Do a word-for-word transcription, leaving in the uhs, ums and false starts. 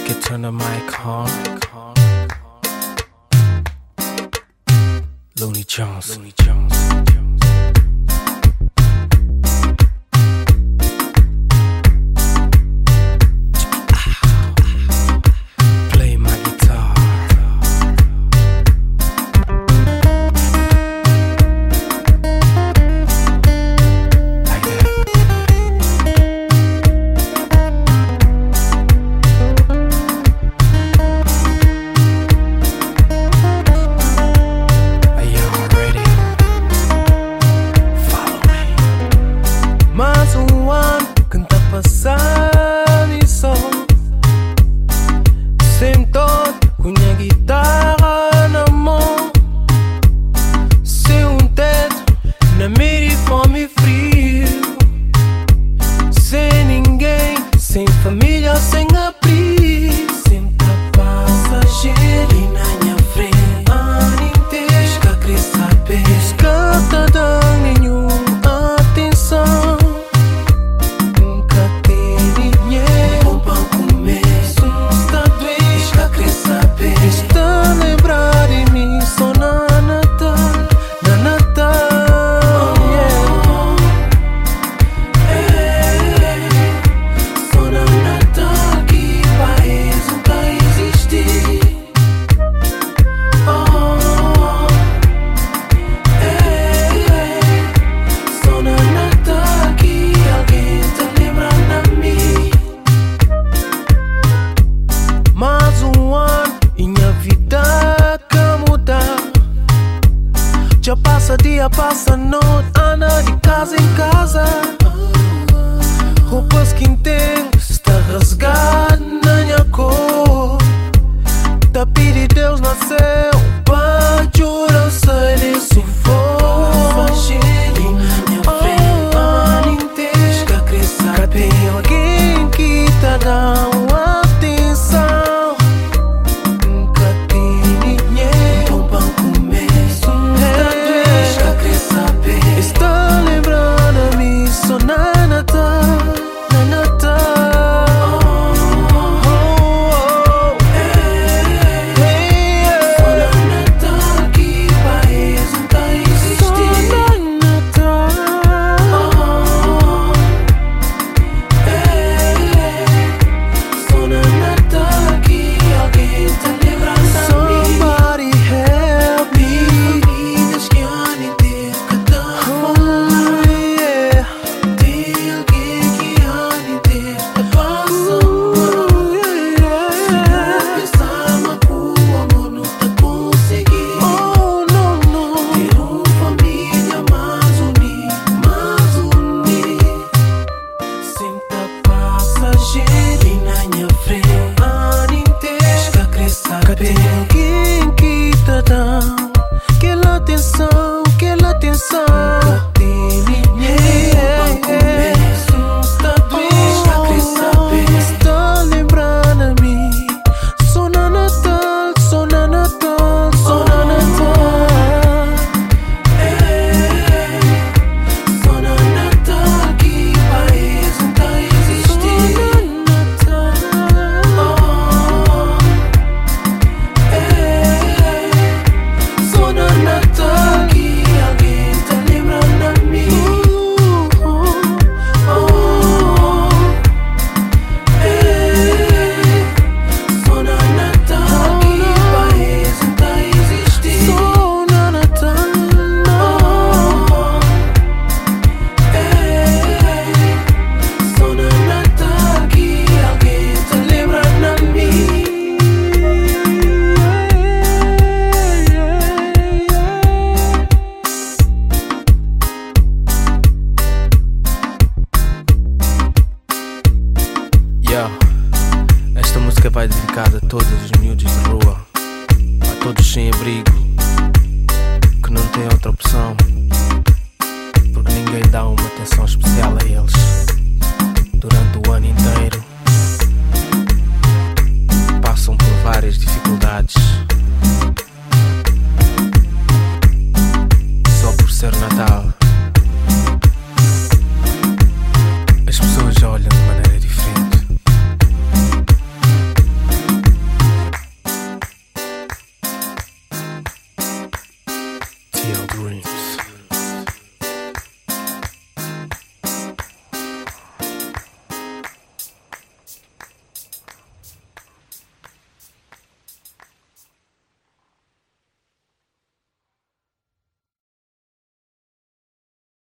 could turn the mic on. Looney Jones. Looney Jones. Play my guitar. Like that. Are you ready? Follow me. Mais um ano que tá passando e só sentou com a guitarra na mão, sem um teto, na mira e fome e frio, sem ninguém, sem família, sem abrigo. Sempre passageiro e na minha frente, ano inteiro, esca querer saber, esca tá dando nenhuma atenção. Nunca tem dinheiro, bom pão comer, está doente, esca querer saber, está a lembrar de mim só na Natal, na Natal, yeah. Ei, só na Natal que país nunca existe. Oh, ei, só na Natal que alguém tá lembrando de mim. Mais um ano e minha vida que muda. Já passa dia, passa noite, anda de casa em casa. Roupas que tenho está rasgado na minha cor. Tá pedindo Deus nasceu pra jurar sai desse fogo. Passageiro na minha frente, ano inteiro, esca querer saber, alguém que tá dando atenção. Nunca tem dinheiro, bom pão comer, está doente, esca querer saber, está lembrando de mim só na Natal, na Natal. Oh, oh, oh. Ei, ei, só na Natal que país nunca existe. Só na Natal. Oh, ei, só na Natal que alguém tá lembrando de mim. Somebody help me. Famílias que ano inteiro cada fome, yeah. Tem alguém que ano inteiro tá passando, yeah. Pensar uma rua, amor, não tá conseguindo. Oh, não, não. Ter uma família mais unida, mais unida. Sempre passageiro e na minha frente, ano inteiro, esca querer saber, alguém que tá dando aquela atenção, aquela atenção. Nunca tem dinheiro, bom comer, está doente, esca querer saber, está lembrando de mim só na Natal, só na Natal, só na Natal. Ei, só na Natal que país nunca existe. Só na Natal. Oh, ei, só na Natal que alguém tá lembrando de mim. Oh, ei, só na Natal que país nunca existe. Só na Natal. Oh, ei, só na Natal que alguém tá lembrando de mim. Yo, esta música vai dedicada a todos os miúdos de rua, a todos sem abrigo, que não têm outra opção, porque ninguém dá uma atenção especial a eles durante o ano inteiro. Passam por várias dificuldades, só por ser Natal. As pessoas olham de maneira diferente. Stale Dreams.